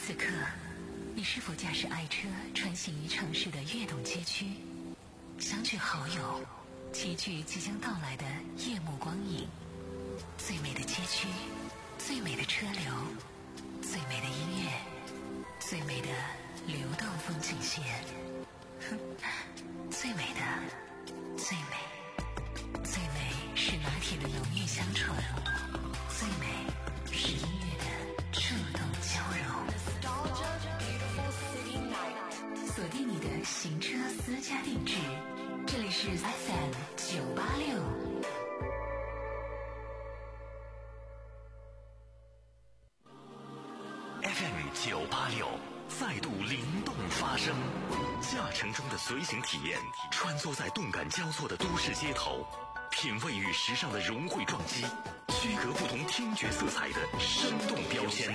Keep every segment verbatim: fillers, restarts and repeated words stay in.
此刻，你是否驾驶爱车穿行于城市的跃动街区，相聚好友，齐聚即将到来的夜幕光影？最美的街区，最美的车流，最美的音乐，最美的流动风景线。哼，最美的，最美，最美是拿铁的浓郁香醇，最美是音乐的触动交融。锁定你的行车私家定制，这里是 F M 九八六。 F M 九八六再度灵动发声，驾乘中的随行体验，穿梭在动感交错的都市街头，品味与时尚的融汇撞击，区隔不同听觉色彩的生动标签。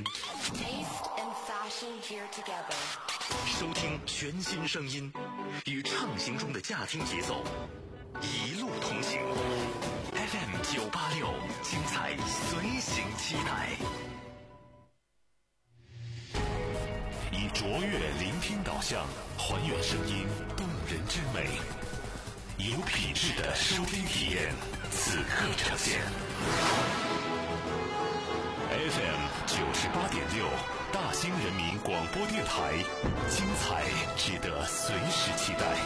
收听全新声音，与畅行中的驾听节奏一路同行。F M 九八六，精彩随行期待。以卓越聆听导向，还原声音动人之美，有品质的收听体验，此刻呈现。F M 九十八点六，大兴人民广播电台，精彩值得随时期待。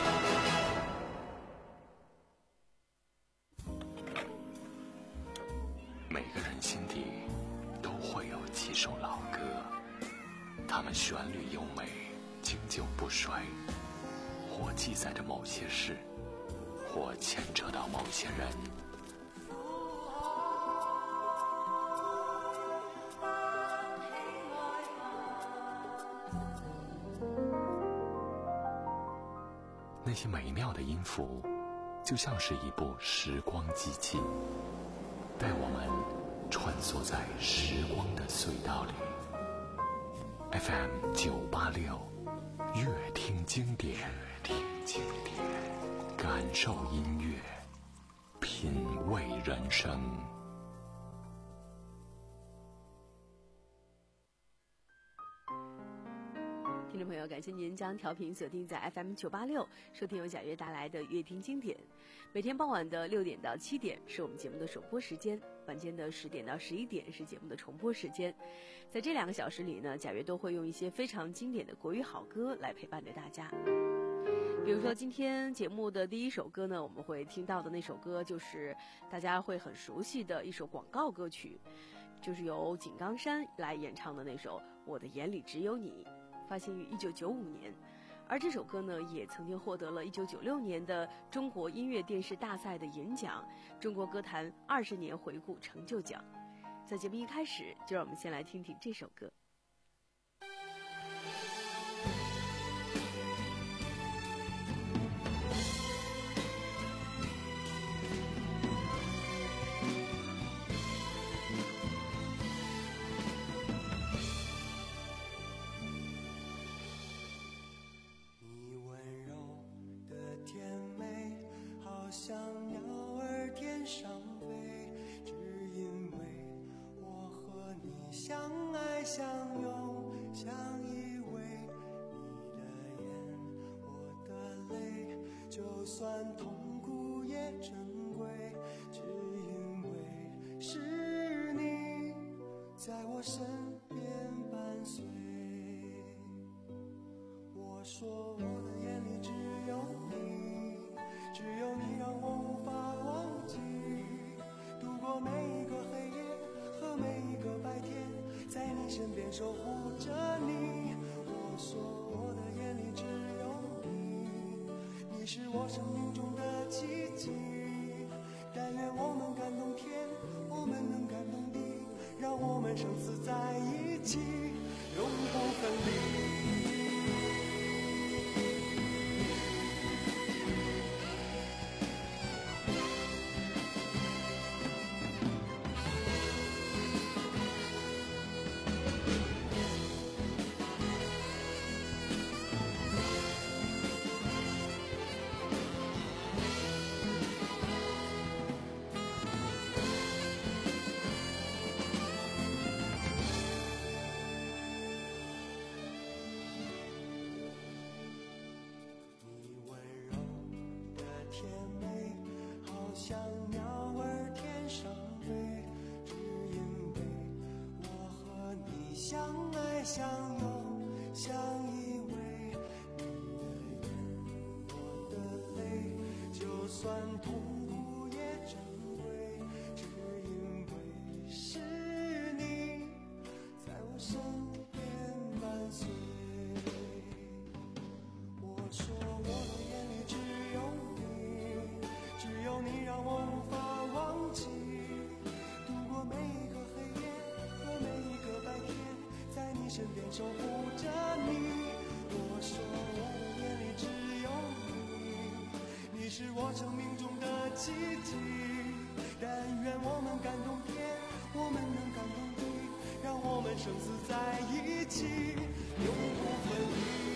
每个人心底都会有几首老歌，它们旋律优美，经久不衰，或记载着某些事，或牵扯到某些人。那些美妙的音符，就像是一部时光机器，带我们穿梭在时光的隧道里。F M 九八六，乐听经典，乐听经典，感受音乐，品味人生。 听众朋友，感谢您将调频锁定在 F M 九八六，收听由贾悦带来的乐听经典。每天傍晚的六点到七点是我们节目的首播时间，晚间的十点到十一点是节目的重播时间。在这两个小时里呢，贾悦都会用一些非常经典的国语好歌来陪伴着大家。比如说今天节目的第一首歌呢，我们会听到的那首歌就是大家会很熟悉的一首广告歌曲，就是由井冈山来演唱的那首《我的眼里只有你》，发行于一九九五年。而这首歌呢，也曾经获得了一九九六年的中国音乐电视大赛的银奖，中国歌坛二十年回顾成就奖。在节目一开始，就让我们先来听听这首歌。 相拥，相依偎，你的眼，我的泪，就算痛苦也珍贵，只因为是你在我身边伴随。我说我的眼里只有你，只有你让我无法忘记，度过每一个黑夜和每一个白天，在你身边守护着你。我说我的眼里只有你，你是我生命中的奇迹。但愿我们感动天，我们能感动地，让我们生死在一起，永不分离。 像鸟儿天上飞，只因为我和你相爱相拥，相依偎。你的眼，我的泪，就算痛苦也珍贵，只因为是你在我身边伴随。我说我的眼里只有你，只有你让我无法忘记，度过每一个黑夜和每一个白天，在你身边守护着你。我说我的眼里只有你，你是我生命中的奇迹，但愿我们感动天，我们能感动地，让我们生死在一起，永不分离。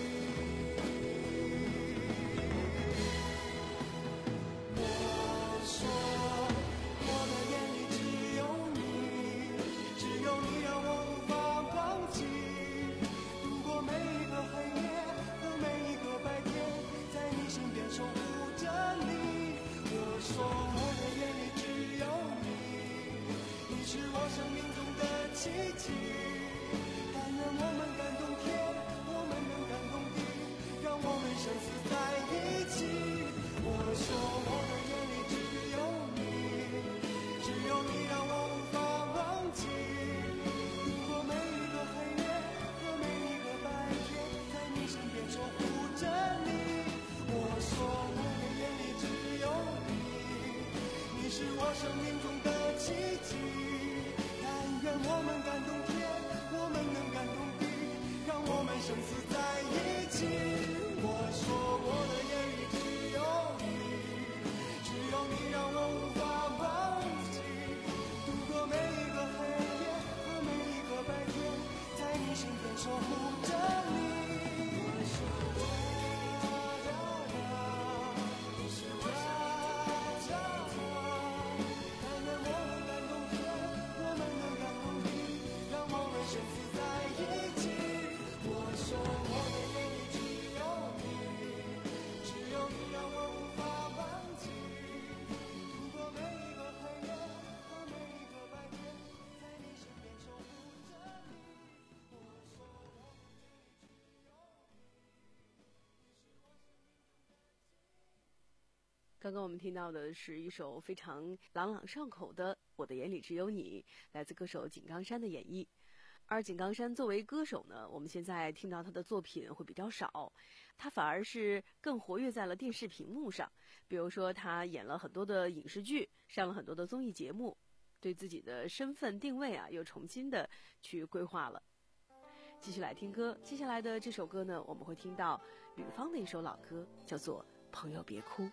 我说我的眼里只有你，只有你让我无法忘记，度过每一个黑夜和每一个白天，在你身边守护着你。我说我的眼里只有你，你是我生命中的奇迹，但愿我们感动天，我们能感动地，让我们生死在一起。我说我的眼里只有你，只有你让我无法忘记，度过每一个黑夜和每一个白天，在你身边守护着你。我说我的眼里只有你，你是我生命中的奇迹，但愿我们感动天，我们能感动地，让我们生死在一起。我说我的眼里只有你，只有你让我无法忘记，度过每一个黑夜和每一个白天，在你身边守护着你。我说我呀呀，你是我呀呀，但愿我们感动天，我们能感动地，让我们生死在一起。我说我的眼里只有你，只有你让我无法忘记，度过每一个黑夜和每一个白天，在你身边守护着你。我说我的眼里只有你，你是我生命中的刚刚我们听到的是一首非常朗朗上口的《我的眼里只有你》，来自歌手井冈山的演绎。而井冈山作为歌手呢，我们现在听到他的作品会比较少，他反而是更活跃在了电视屏幕上。比如说他演了很多的影视剧，上了很多的综艺节目，对自己的身份定位啊又重新的去规划了。继续来听歌，接下来的这首歌呢，我们会听到吕方的一首老歌，叫做《朋友别哭》。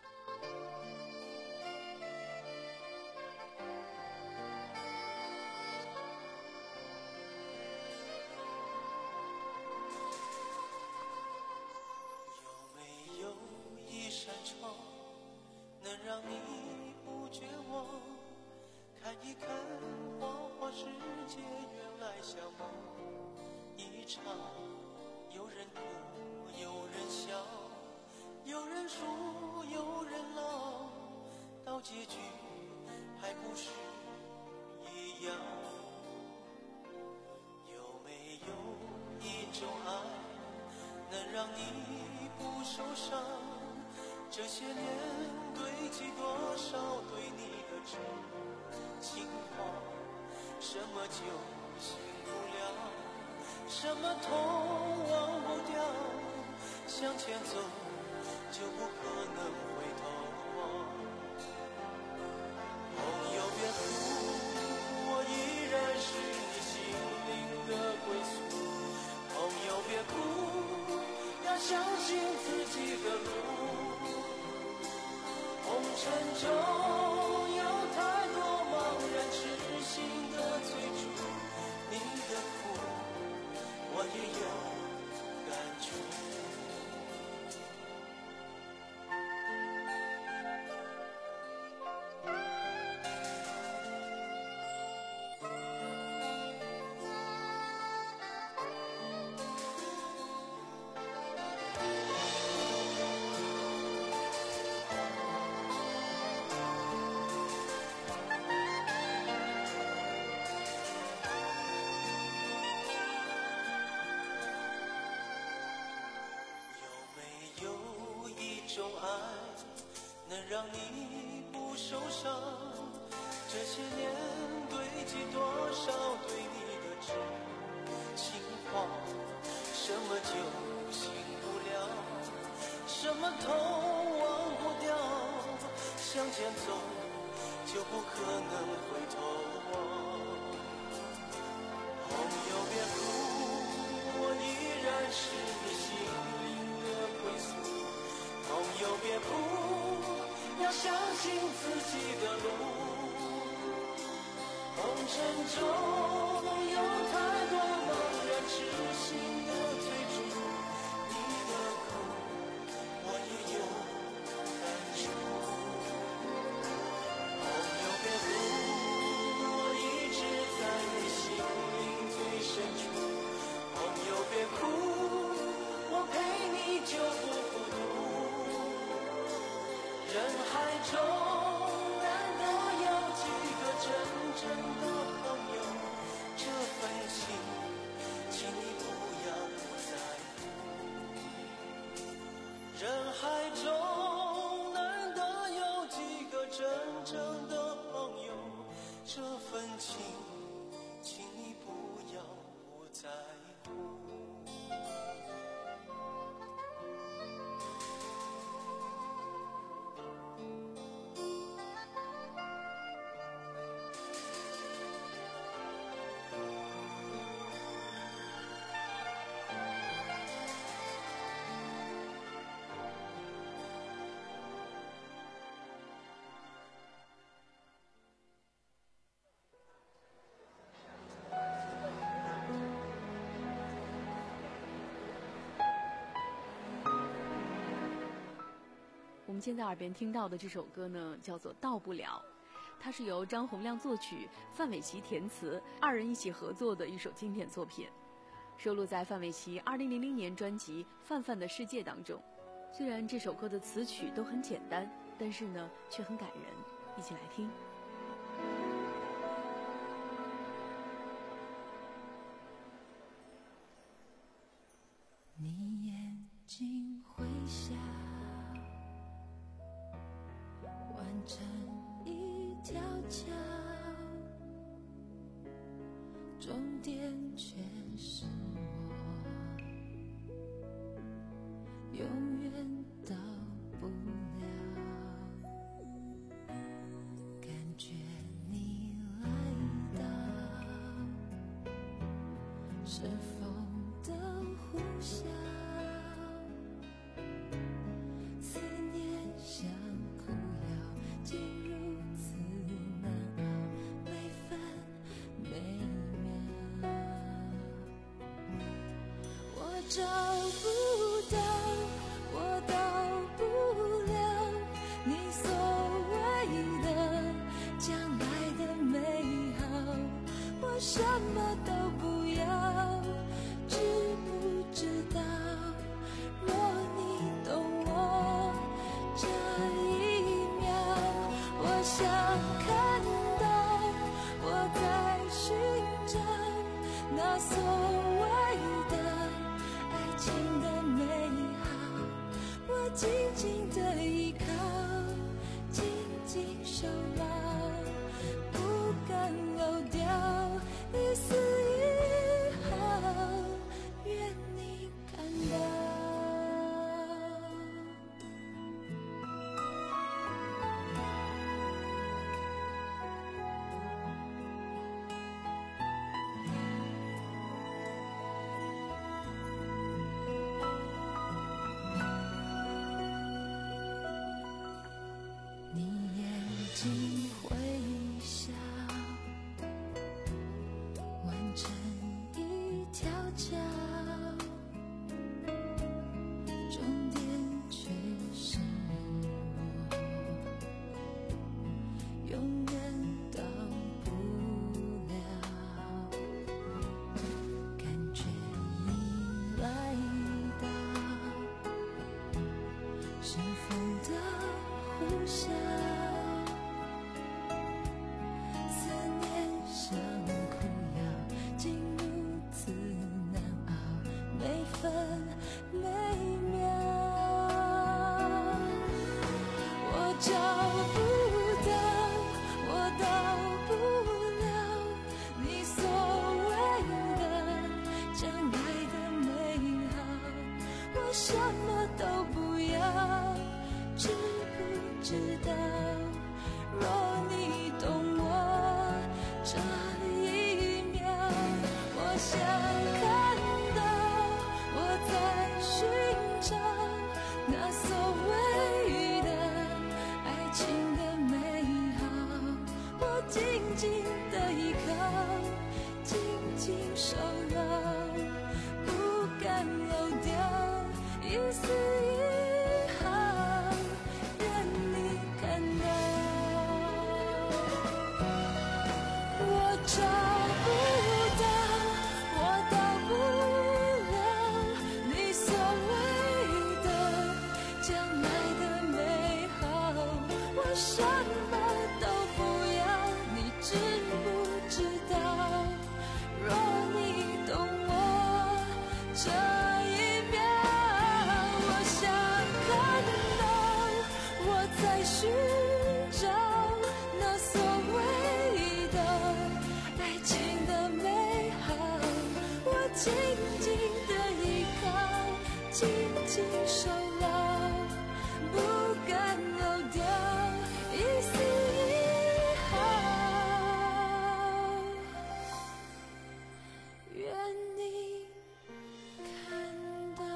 能让你不绝望，看一看花花世界，原来像梦一场。有人哭，有人笑，有人输，有人老，到结局还不是一样。有没有一种爱，能让你不受伤？这些年堆积多少对你的真情话，什么就醒不了，什么痛忘不掉，向前走就不可能回头望。朋友别哭，我依然是你心灵的归宿。朋友别哭，要相信自己的路。红尘中有太多茫然痴心的追逐，你的苦我也有感触。 种爱能让你不受伤，这些年堆积多少对你的痴情话，什么就醒不了，什么痛忘不掉，向前走就不可能回头望。朋友别哭，我依然是你心灵的归宿。朋友别哭，要相信自己的路。红尘中有太多茫然痴心的追逐，你的苦我也有感触。朋友别哭，我一直在你心灵最深处。朋友别哭，我陪你就不孤独。人海中难得有几个真正的朋友，这份情请你不要不在乎。人海中难得有几个真正的朋友，这份情请你不要不在乎。 我们现在耳边听到的这首歌呢，叫做《到不了》，它是由张洪量作曲，范玮琪填词，二人一起合作的一首经典作品，收录在范玮琪二零零零年专辑《范范的世界》当中。虽然这首歌的词曲都很简单，但是呢，却很感人。一起来听。 你眼睛会笑，完成一条桥，终点却是我，永远到不了。感觉你来到，是风的呼啸，思念像苦药，竟如此难熬，每分每秒。我找不到，我到不了你所谓的将来的美好，我什么都不要。知不知道，若你懂我这一秒，我想看到我在寻找那所谓的爱情的美好，我紧紧的依靠，紧紧守牢，不敢漏掉一丝一毫，愿你看到。你眼睛会笑，完成一条桥，终点却是我，永远到不了。感觉你来到，是风的呼啸，思念像苦药，竟如此难熬，每分每秒。 我什么都不要，知不知道？若你懂我这一秒，我想看到我在寻找那所谓的爱情的美好，我紧紧的依靠，紧紧守牢，不敢漏掉一丝一毫，愿你看到。我找不到，我到不了你所谓的将来的美好，我什么都不要，你知不知道？若你懂我这一秒，我想看到我在寻找那所谓的爱情的美好，我紧紧的依靠，紧紧守牢，不敢漏掉一丝一毫，愿你看到。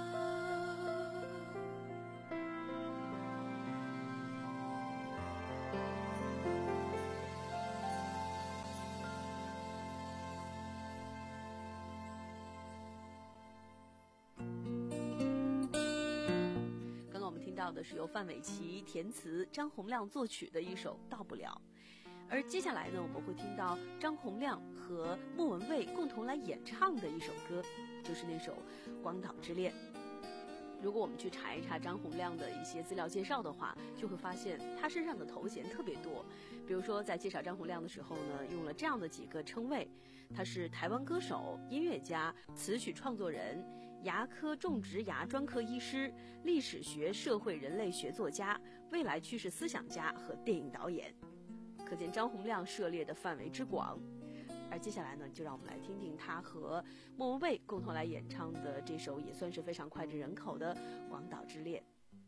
刚刚我们听到的是由范玮琪填词、张洪量作曲的一首《到不了》，而接下来呢，我们会听到张洪量和莫文蔚共同来演唱的一首歌，就是那首《广岛之恋》。如果我们去查一查张洪量的一些资料介绍的话，就会发现他身上的头衔特别多。比如说在介绍张洪量的时候呢，用了这样的几个称谓：他是台湾歌手、音乐家、词曲创作人、牙科种植牙专科医师、历史学社会人类学作家、未来趋势思想家和电影导演。可见张洪量涉猎的范围之广。而接下来呢，就让我们来听听他和莫文蔚共同来演唱的这首也算是非常脍炙人口的《广岛之恋》。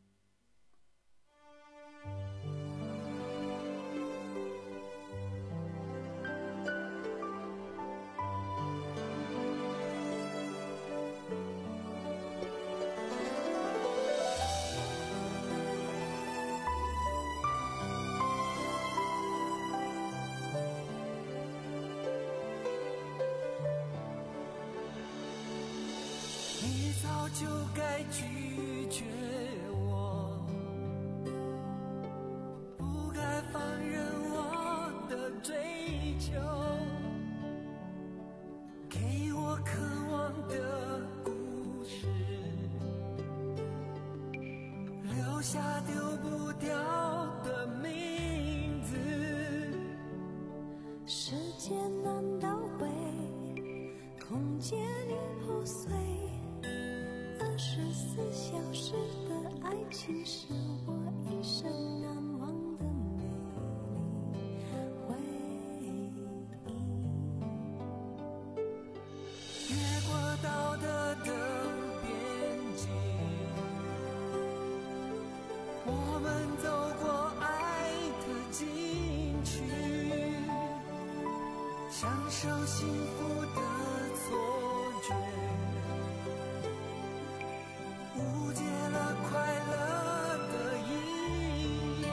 你早就该拒绝我，不该放任我的追求，给我渴望的故事，留下丢不掉的名字。 时间难倒回，空间已破碎，二十四小时的爱情是我一生难忘的美丽回忆。 越过道德的边境，我们走过爱的禁区，享受幸福的错觉，误解了快乐的意义。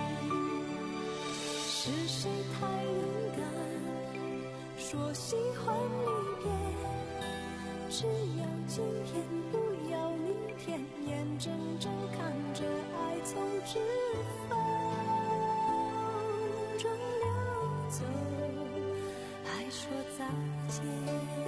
是谁太勇敢，说喜欢离别？只要今天，不要明天，眼睁睁看着爱从指缝中流走，还说再见。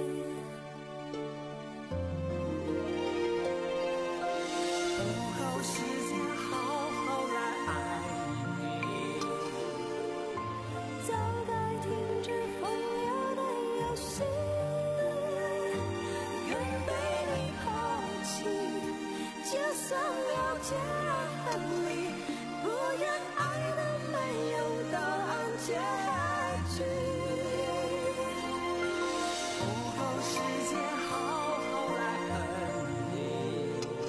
不够时间好好来爱你， 早该停止风流的游戏，愿被你抛弃，就算了解恨你，不愿爱的没有答案结局。 不够时间好好来恨你，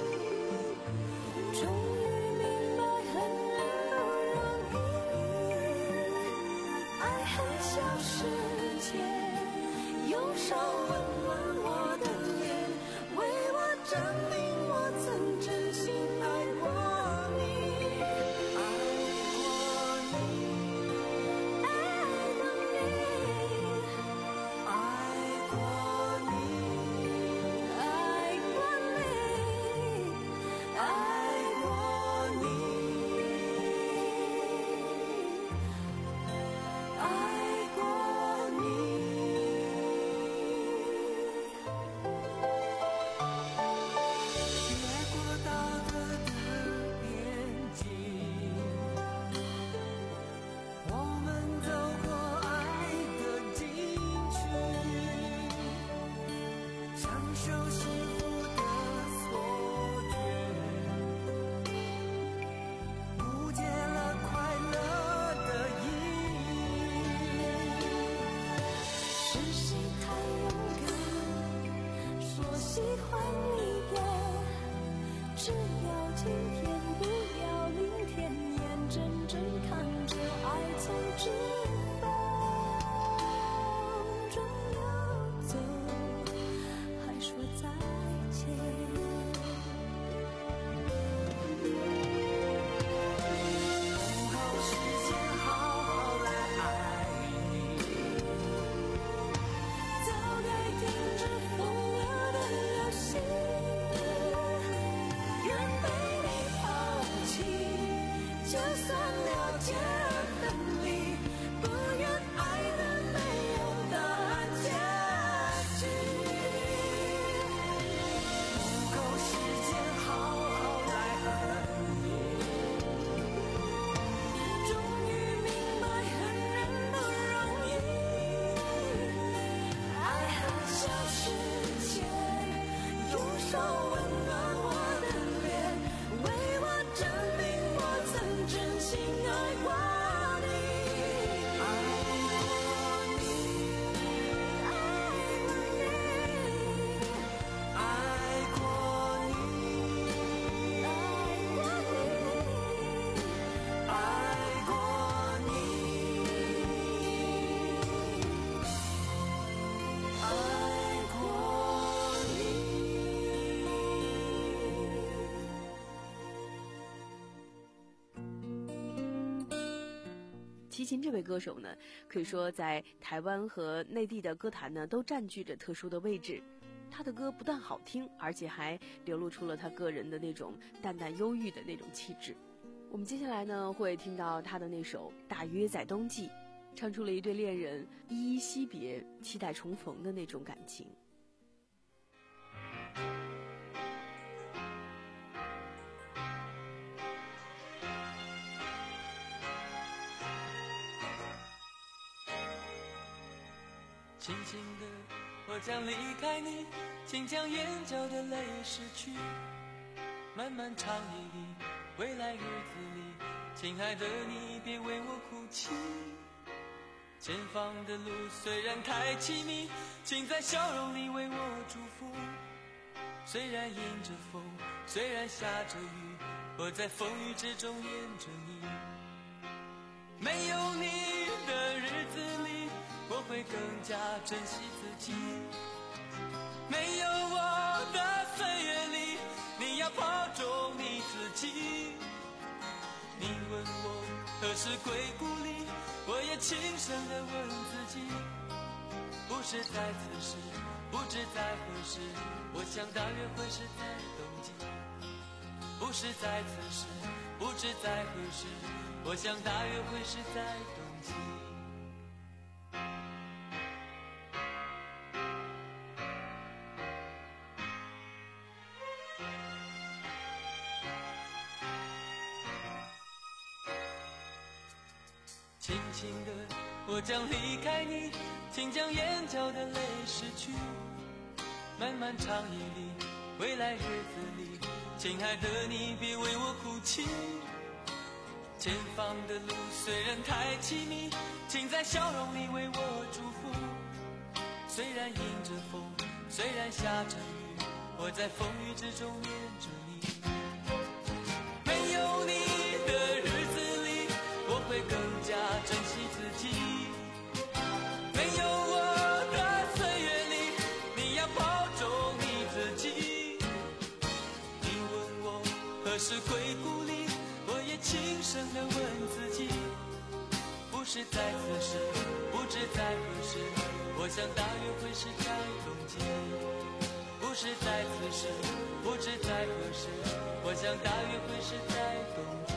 受幸福的错觉，误解了快乐的意义。 是谁太勇敢，说喜欢离别，只要今天不要明天，眼睁睁看着爱从指缝中流走，还说再见。 不够时间好好来爱你， 早该停止风流的游戏，愿被你抛弃，就算了解分离，不愿爱的没有答案结局。 不够时间好好来恨你， 终于明白恨人不容易，爱恨消失前，用手温暖我的脸，为我证明我曾真心爱过你。 爱过你， 爱过你， 爱过你，爱过你，爱过你。 齐秦这位歌手呢，可以说在台湾和内地的歌坛呢都占据着特殊的位置。他的歌不但好听，而且还流露出了他个人的那种淡淡忧郁的那种气质。我们接下来呢会听到他的那首《大约在冬季》，唱出了一对恋人依依惜别、期待重逢的那种感情。 轻轻的，我将离开你，请将眼角的泪拭去。漫漫长夜里，未来日子里，亲爱的你别为我哭泣。前方的路虽然太凄迷，请在笑容里为我祝福。虽然迎着风，虽然下着雨，我在风雨之中恋着你。没有你的日子里，我会更加珍惜自己。没有我的岁月里，你要保重你自己。你问我何时归故里，我也轻声地问自己。不是在此时，不知在何时，我想大约会是在冬季。不是在此时，不知在何时，我想大约会是在冬季。轻轻的，我将离开你，请将眼角的泪拭去。漫漫长夜里，未来日子里，亲爱的你别为我哭泣。前方的路虽然太凄迷，请在笑容里为我祝福。虽然迎着风，虽然下着雨，我在风雨之中恋着你。没有你的日子里，我会更加珍惜自己。没有我的岁月里，你要保重你自己。你问我何时归故里，我也轻声地问自己。不是在此时，不知在何时，我想大约会是在冬季。不是在此时，不知在何时，我想大约会是在冬季。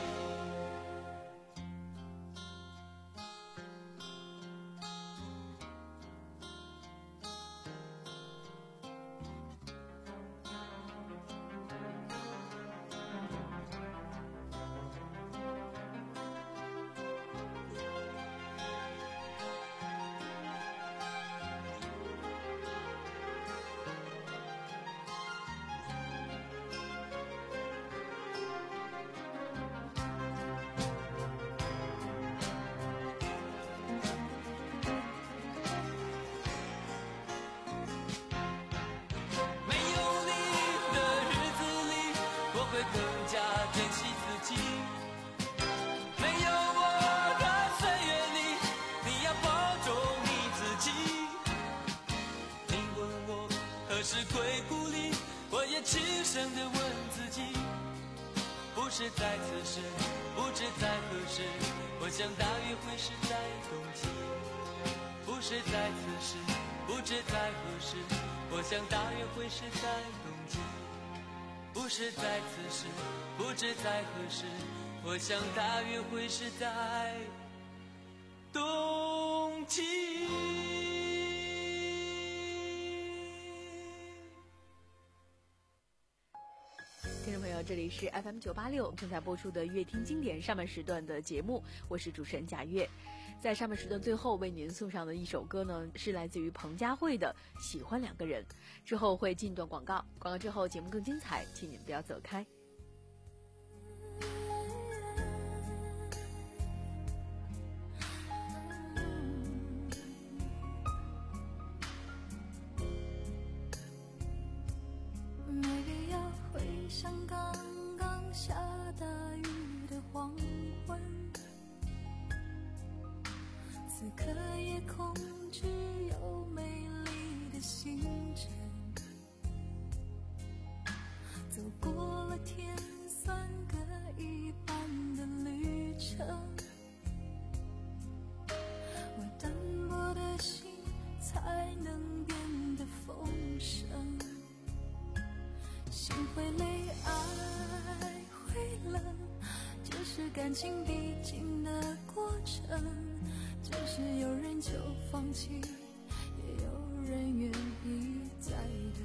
可是归故里，我也轻声地问自己，不是在此时，不知在何时，我想大约会是在冬季。不是在此时，不知在何时，我想大约会是在冬季。不是在此时，不知在何时，我想大约会是在冬季。 听众朋友，这里是 F M 九八六正在播出的乐听经典上半时段的节目，我是主持人贾月。在上半时段最后为您送上的一首歌呢，是来自于彭佳慧的《喜欢两个人》。之后会进段广告，广告之后节目更精彩，请您不要走开。 像刚刚下大雨的黄昏，此刻夜空只有美丽的星辰，走过了甜酸各一半的旅程，我单薄的心才能变得丰盛，心会累，爱会冷，这是感情必经的过程，只是有人就放弃，也有人愿意再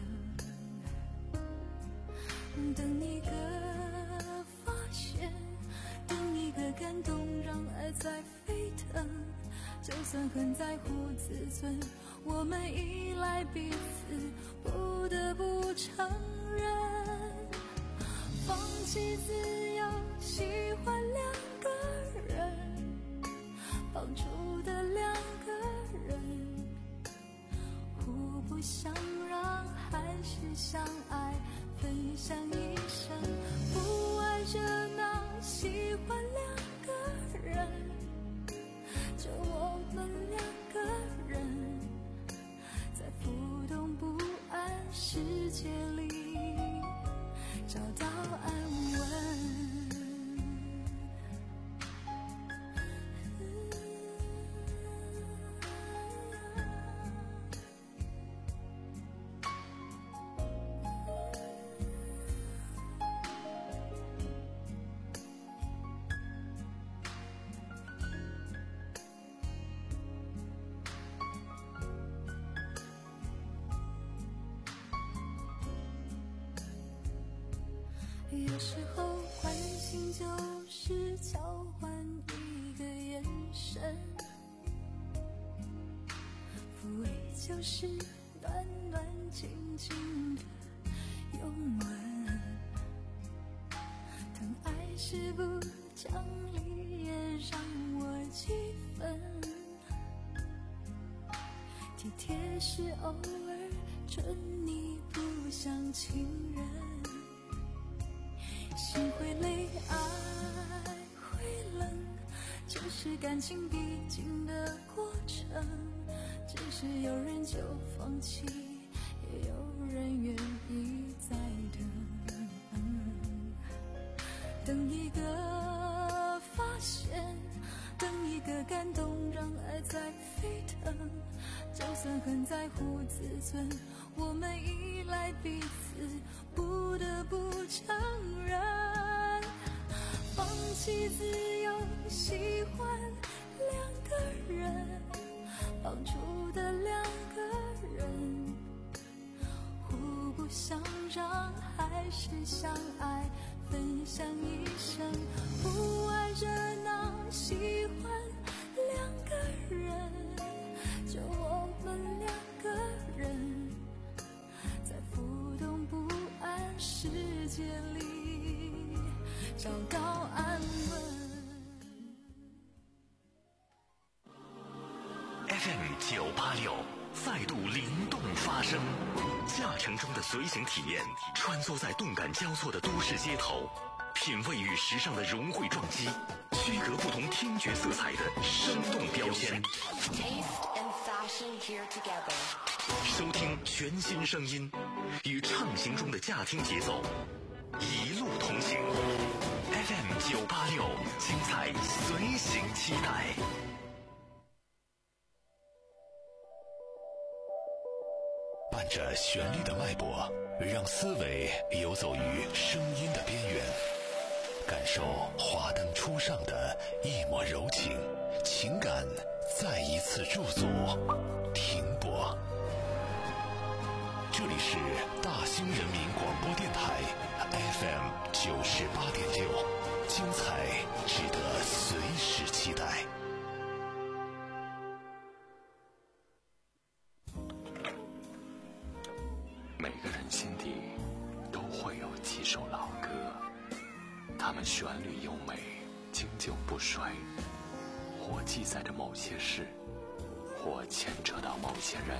等，等一个发现，等一个感动，让爱再沸腾，就算很在乎自尊，我们依赖彼此，不得不承认，放弃自由，喜欢两个人，放逐的两个人，互不相让，还是相爱，分享一生，不爱热闹，喜欢两个人，就我们两个人，在浮动不安世界里找到安稳。有时候关心就是交换一个眼神，抚慰就是暖暖静静的拥吻，疼爱是不讲理也让我几分，体贴是偶尔准你不像情人，心会累，爱会冷，这是感情必经的过程，只是有人就放弃，也有人愿意再等，等一个发现，等一个感动，让爱再沸腾，就算很在乎自尊，我们依赖彼此，不得不承认，放弃自由，喜欢两个人，放逐的两个人，互不相让，还是相爱，分享一生，不爱热闹，喜欢两个人，就我们两个人，在浮动不安世界里找到安稳。 F M 九八六再度灵动发声，驾乘中的随行体验，穿梭在动感交错的都市街头，品味与时尚的融汇撞击，区隔不同听觉色彩的生动标签。 Taste and fashion here together. 收听全新声音， 与畅行中的驾听节奏一路同行。 F M 九八六，精彩随行期待。伴着旋律的脉搏，让思维游走于声音的边缘，感受华灯初上的一抹柔情，情感再一次驻足停泊。这里是大兴人民广播电台 F M 九十八点六，精彩值得随时期待。每个人心底都会有几首老歌，它们旋律优美，经久不衰，或记载着某些事，或牵扯到某些人。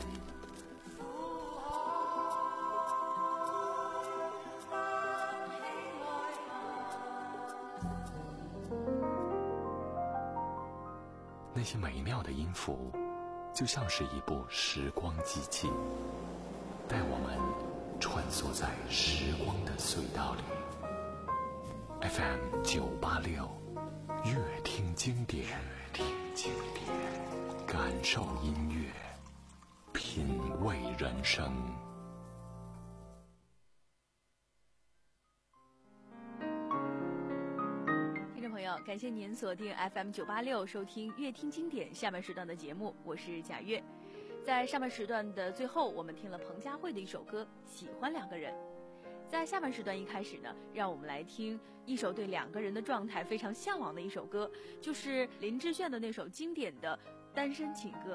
那些美妙的音符，就像是一部时光机器，带我们穿梭在时光的隧道里。F M 九八六，乐听经典，乐听经典，感受音乐，品味人生。 感谢您锁定 F M 九八六收听乐听经典下半时段的节目，我是贾月。在上半时段的最后，我们听了彭佳慧的一首歌《喜欢两个人》。在下半时段一开始呢，让我们来听一首对两个人的状态非常向往的一首歌，就是林志炫的那首经典的《单身情歌》。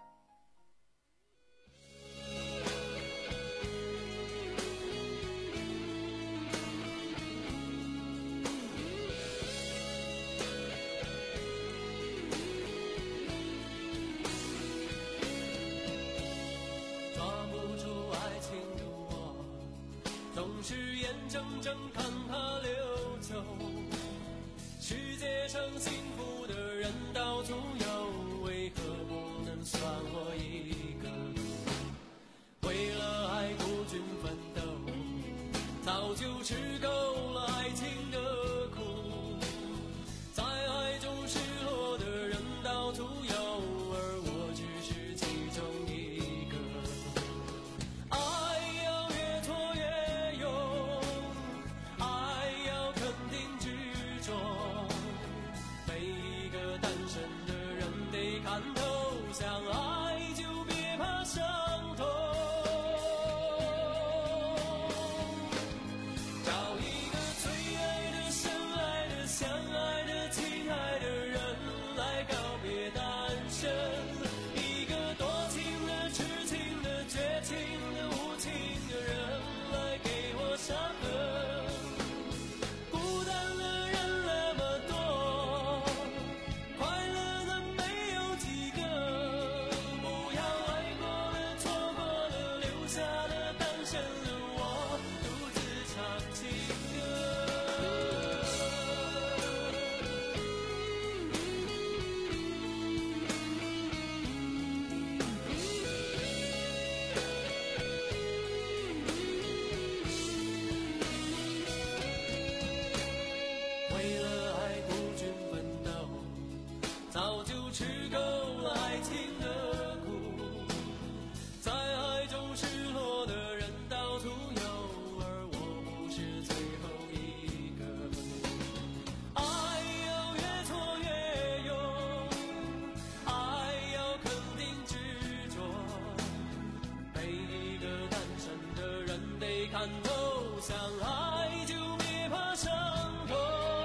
是眼睁睁看它溜走，世界上幸福的人到处有，为何不能算我一个？为了爱孤军奋斗，早就吃够了爱情的苦，在爱中失落的人到处有，而我只是其中一个。爱要越挫越勇，爱要肯定执着，每一个单身的人得看透，相爱就别怕伤痛。找一个最爱的、深爱的、相爱的、亲爱的人来告别单身，一个多情的、痴情的、绝情的、无情的人来给我伤痕。孤单的人那么多，快乐的没有几个，不要爱过了、错过了，留下了单身的我独自唱情歌。为了爱孤军奋斗，早就吃够了爱情的苦，在爱中失落的人到处有，而我不是最后一个。爱要越挫越勇，爱要肯定执着，每一个单身的人得看透，相爱就别怕伤痛。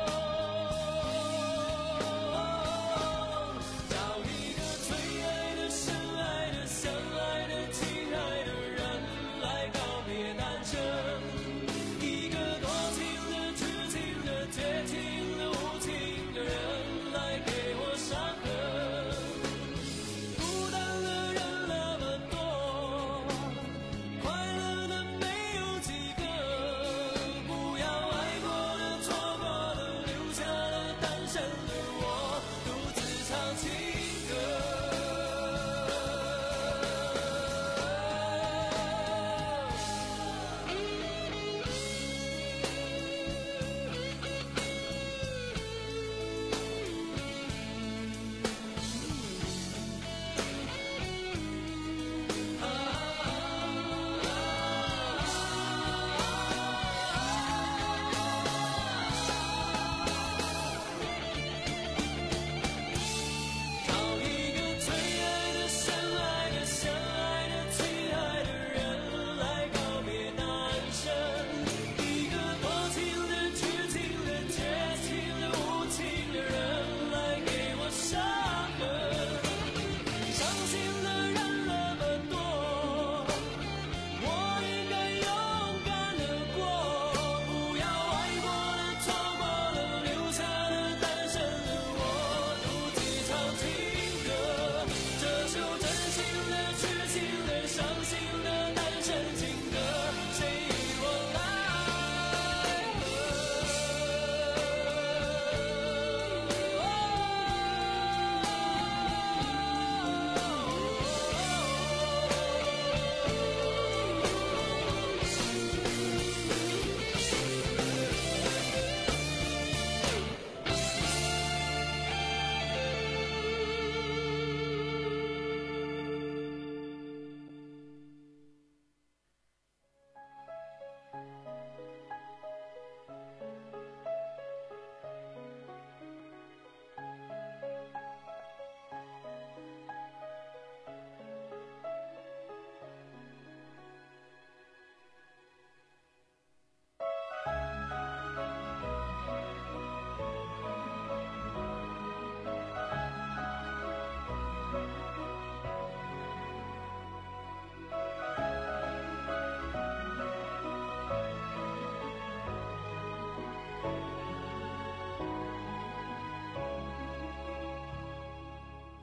找一个最爱的、深爱的、相爱的、亲爱的人来告别单身，一个多情的、痴情的、绝情的、无情的人来给我伤痕。孤单的人那么多，快乐的没有几个，不要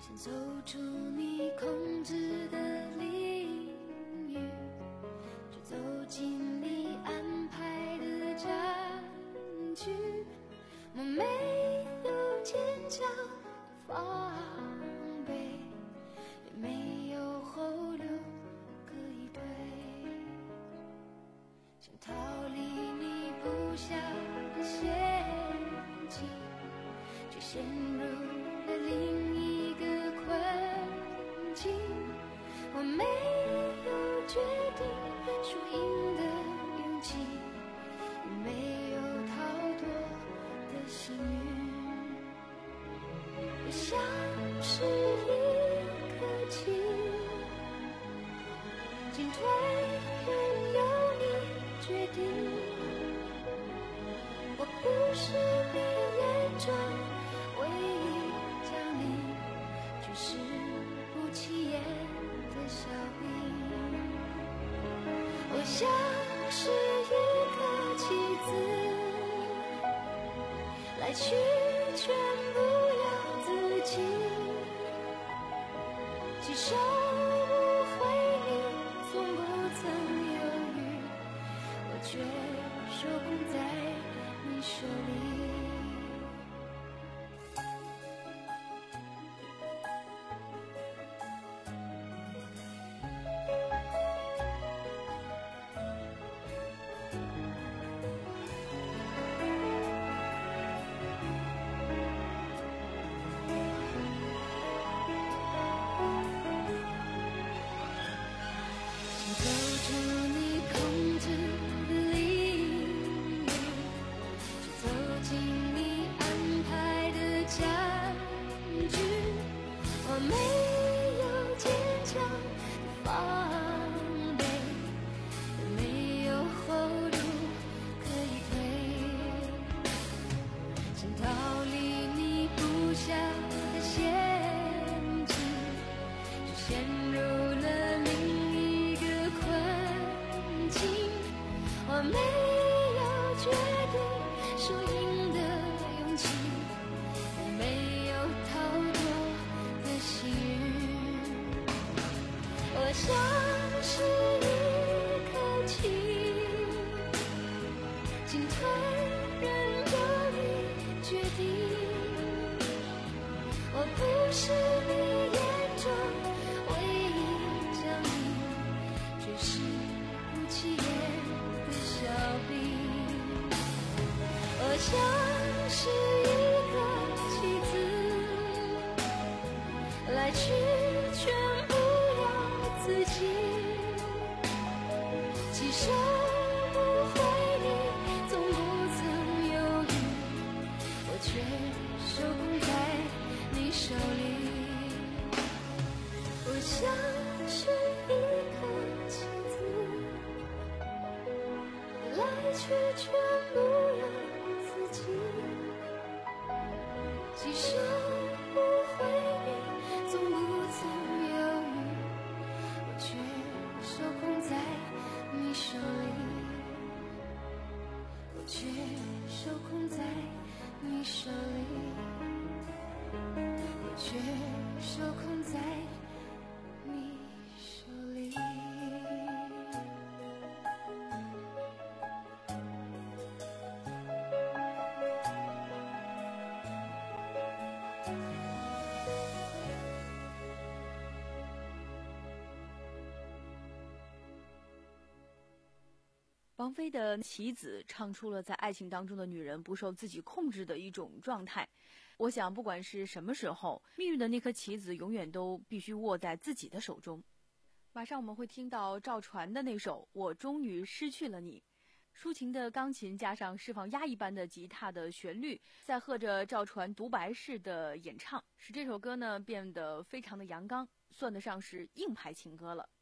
先走出你控制的领域，去走进你安排的战局。我没有坚强的防备，也没有后路可以退，想逃离你布下的陷阱，却陷入了另一个困境。我没有决定输赢的勇气，也没有逃脱的幸运。我像是一颗棋，进退任由你决定。我不是你眼中唯一将领，只是不起眼的小兵。我像是一颗棋子，来去全不由自己，几手无回你从不曾犹豫，我却手控在你手里。 王菲的《棋子》唱出了在爱情当中的女人不受自己控制的一种状态。我想不管是什么时候，命运的那颗棋子永远都必须握在自己的手中。马上我们会听到赵传的那首《我终于失去了你》，抒情的钢琴加上释放压抑般的吉他的旋律，再和着赵传独白式的演唱，使这首歌呢变得非常的阳刚，算得上是硬派情歌了。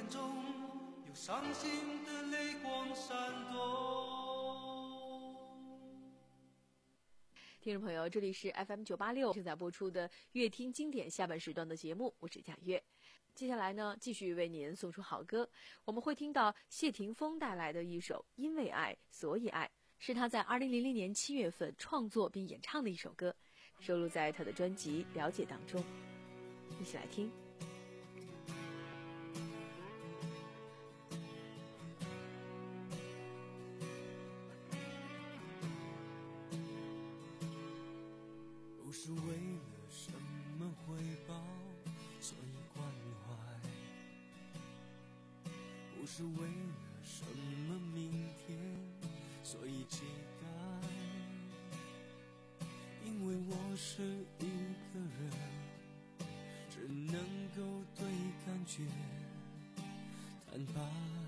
眼中有伤心的泪光闪动。 听众朋友，这里是 F M 九八六正在播出的乐听经典下半时段的节目，我是贾月。接下来呢，继续为您送出好歌，我们会听到谢霆锋带来的一首《因为爱所以爱》，是他在二零零零年七月份创作并演唱的一首歌，收录在他的专辑《了解》当中。一起来听。 不是为了什么回报，所以关怀；不是为了什么明天，所以期待。因为我是一个人，只能够对感觉坦白。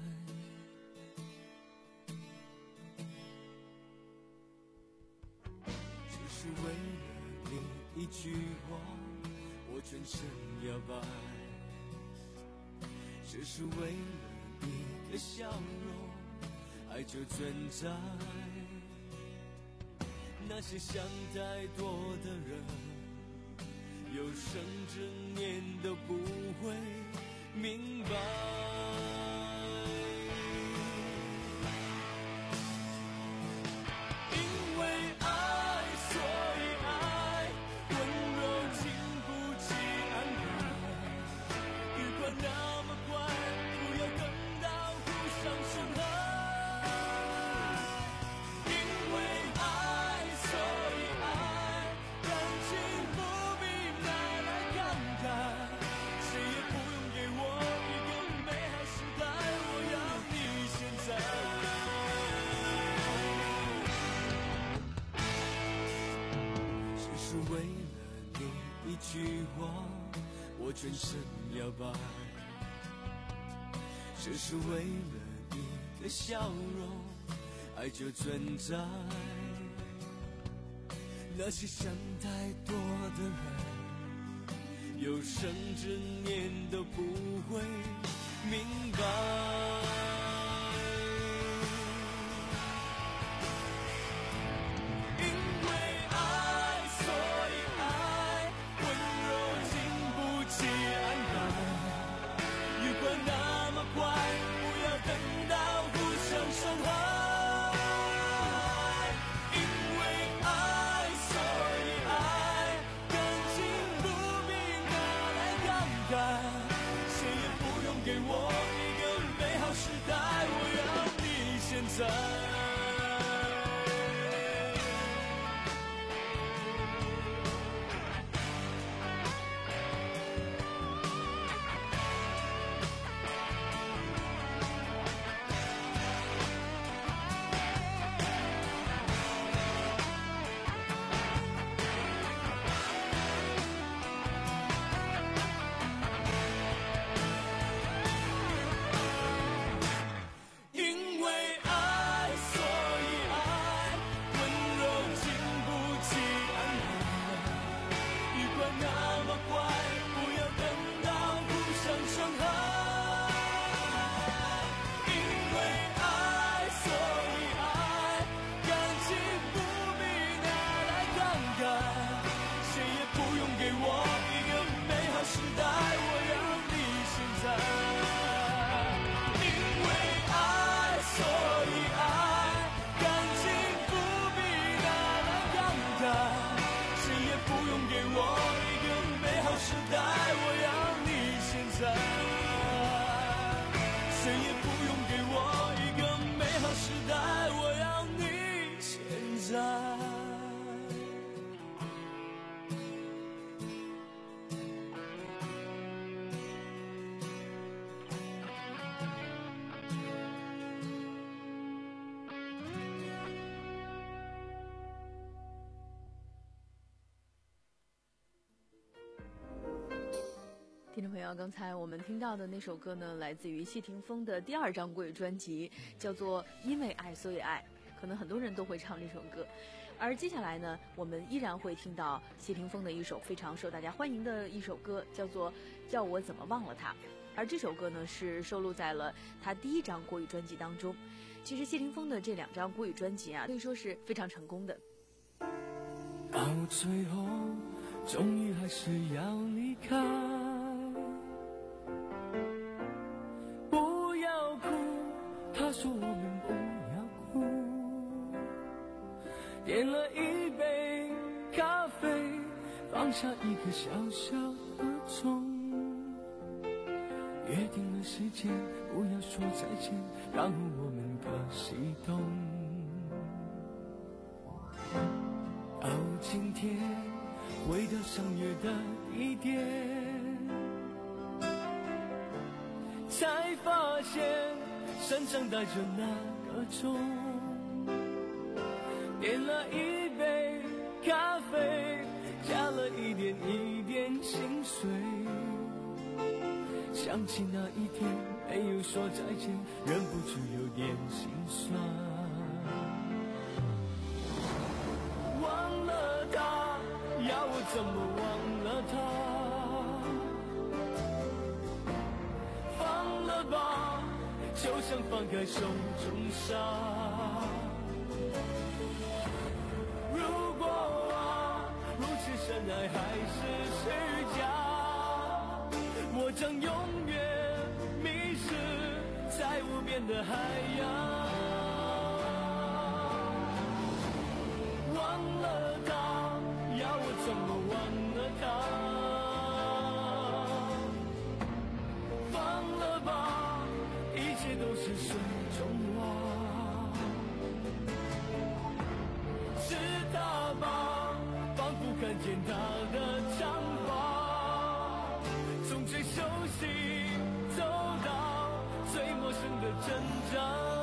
只是为了你一句话，我全身摇摆；只是为了一个笑容，爱就存在。那些想太多的人，有生之年都不会明白。因为爱所以爱，温柔经不起安排。雨快那么快，不要等到互相伤害。因为爱所以爱，感情不必拿来感慨。谁也不用给我一个美好时代，我要你现在。只是为了你一句话，我全身摇摆；只是为了一个笑容，爱就存在。那些想太多的人，有生之年都不会明白。因为爱所以爱，温柔经不起安排。雨快那么快，不要等到互相伤害。因为爱所以爱，感情不必拿来感慨。谁也不用给我一个美好时代，我要你现在。因为爱所以爱，温柔经不起安排。雨快那么快，不要等到互相伤害。因为爱所以爱，感情不必拿来感慨。谁也不用给我一个美好时代，我要你现在。因为爱所以爱，感情不必拿来感慨。谁也不用给我一个美好时代，我要你现在。谁也不用给我一个美好时代，我要你现在。 听众朋友，刚才我们听到的那首歌呢，来自于谢霆锋的第二张国语专辑，叫做《因为爱所以爱》，可能很多人都会唱这首歌。而接下来呢，我们依然会听到谢霆锋的一首非常受大家欢迎的一首歌，叫做《叫我怎么忘了他》。 而这首歌呢是收录在了他第一张国语专辑当中。其实谢霆锋的这两张国语专辑啊，可以说是非常成功的。 到最后终于还是要离开，不要哭，他说我们不要哭，点了一杯咖啡，放下一个小小的钟，约定了时间，不要说再见，然后我们各西东。到今天回到相约的地点，才发现身上带着那个钟，点了一杯咖啡，加了一点一点心碎，想起那一天没有说再见，忍不住有点心酸。忘了他，要我怎么忘了他？放了吧，就像放开手中沙。如果啊，如此深爱还是虚假，我将永远迷失在无边的海洋。忘了他，要我怎么忘了他？放了吧，一切都是水中花。是他吧，仿佛看见他的长发，从最熟悉走到最陌生的挣扎。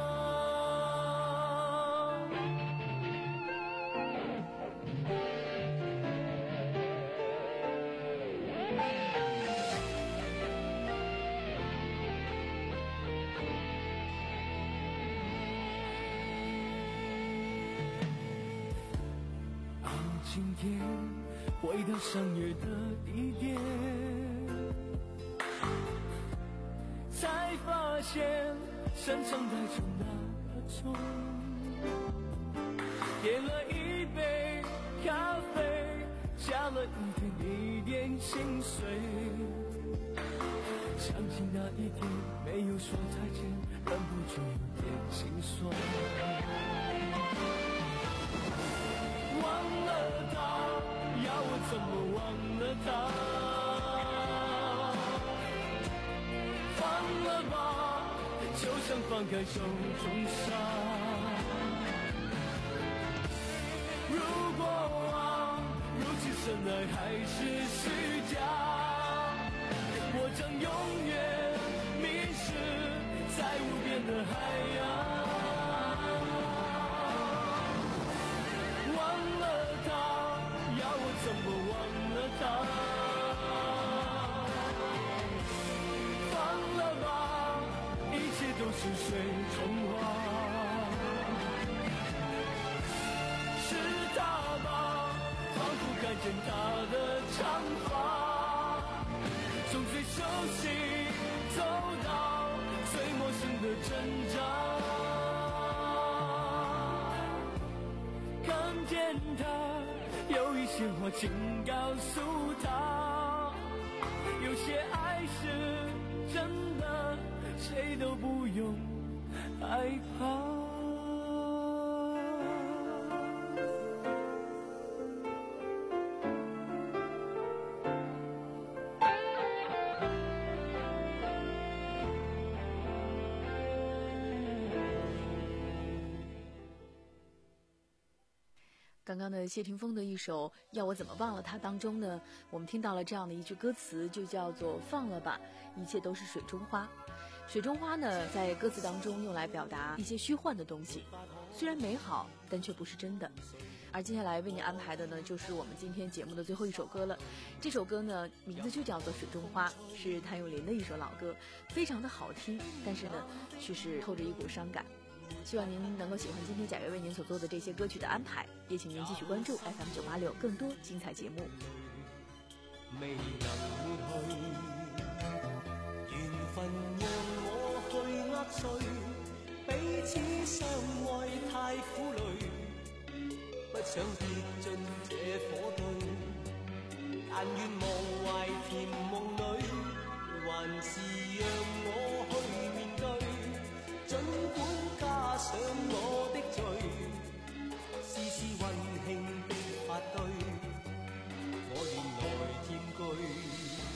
今天回到相约的地点，才发现身上带着那个钟，点了一杯咖啡，加了一点一点心碎，想起那一天没有说再见，忍不住有点心酸。忘了他，要我怎么忘了他？放了吧，就像放开手中沙。如果啊，如此深爱还是虚假，我将永远迷失在无边的海洋。怎么忘了他？放了吧，一切都是水中花。是他吧，仿佛看见他的长发，从最熟悉走到最陌生的挣扎。看见他，有一些话请告诉他，有些爱是真的，谁都不用害怕。 刚刚的谢霆锋的一首《要我怎么忘了他》当中呢，我们听到了这样的一句歌词，就叫做放了吧，一切都是水中花。水中花呢，在歌词当中用来表达一些虚幻的东西，虽然美好，但却不是真的。而接下来为你安排的呢，就是我们今天节目的最后一首歌了。这首歌呢，名字就叫做《水中花》，是谭咏麟的一首老歌，非常的好听，但是呢，却是透着一股伤感。希望您能够喜欢今天贾悦为您所做的这些歌曲的安排，也请您继续关注 F M 九八六更多精彩节目。 未能去， 分讓我去呃碎，彼此相愛太苦累，不想跌進這火堆，但願忘懷甜夢裏，還是讓我去面對，儘管加上我的罪，事事溫馨的發堆，我願來佔據。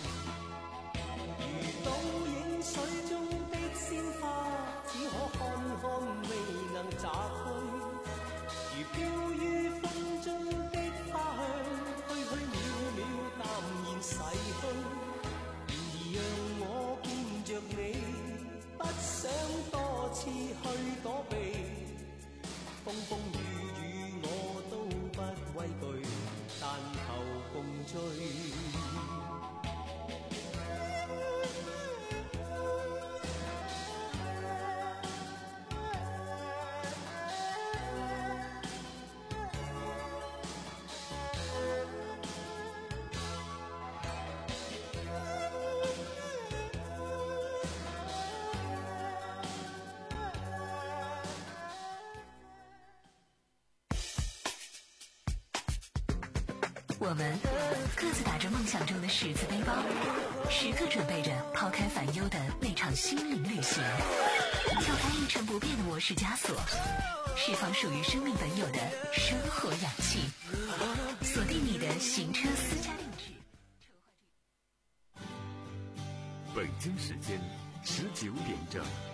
如倒影水中的鮮花，只可看看未能摘去，如飄於風中的花香，虛虛渺渺淡然逝去。然而讓我見着你，不想多次去躲避，風風雨雨我都不畏懼，但求共醉。 我们各自打着梦想中的十字背包，时刻准备着抛开烦忧的那场心灵旅行，撬开一成不变的模式枷锁，释放属于生命本有的生活氧气，锁定你的行车私家定制。 北京时间十九点整。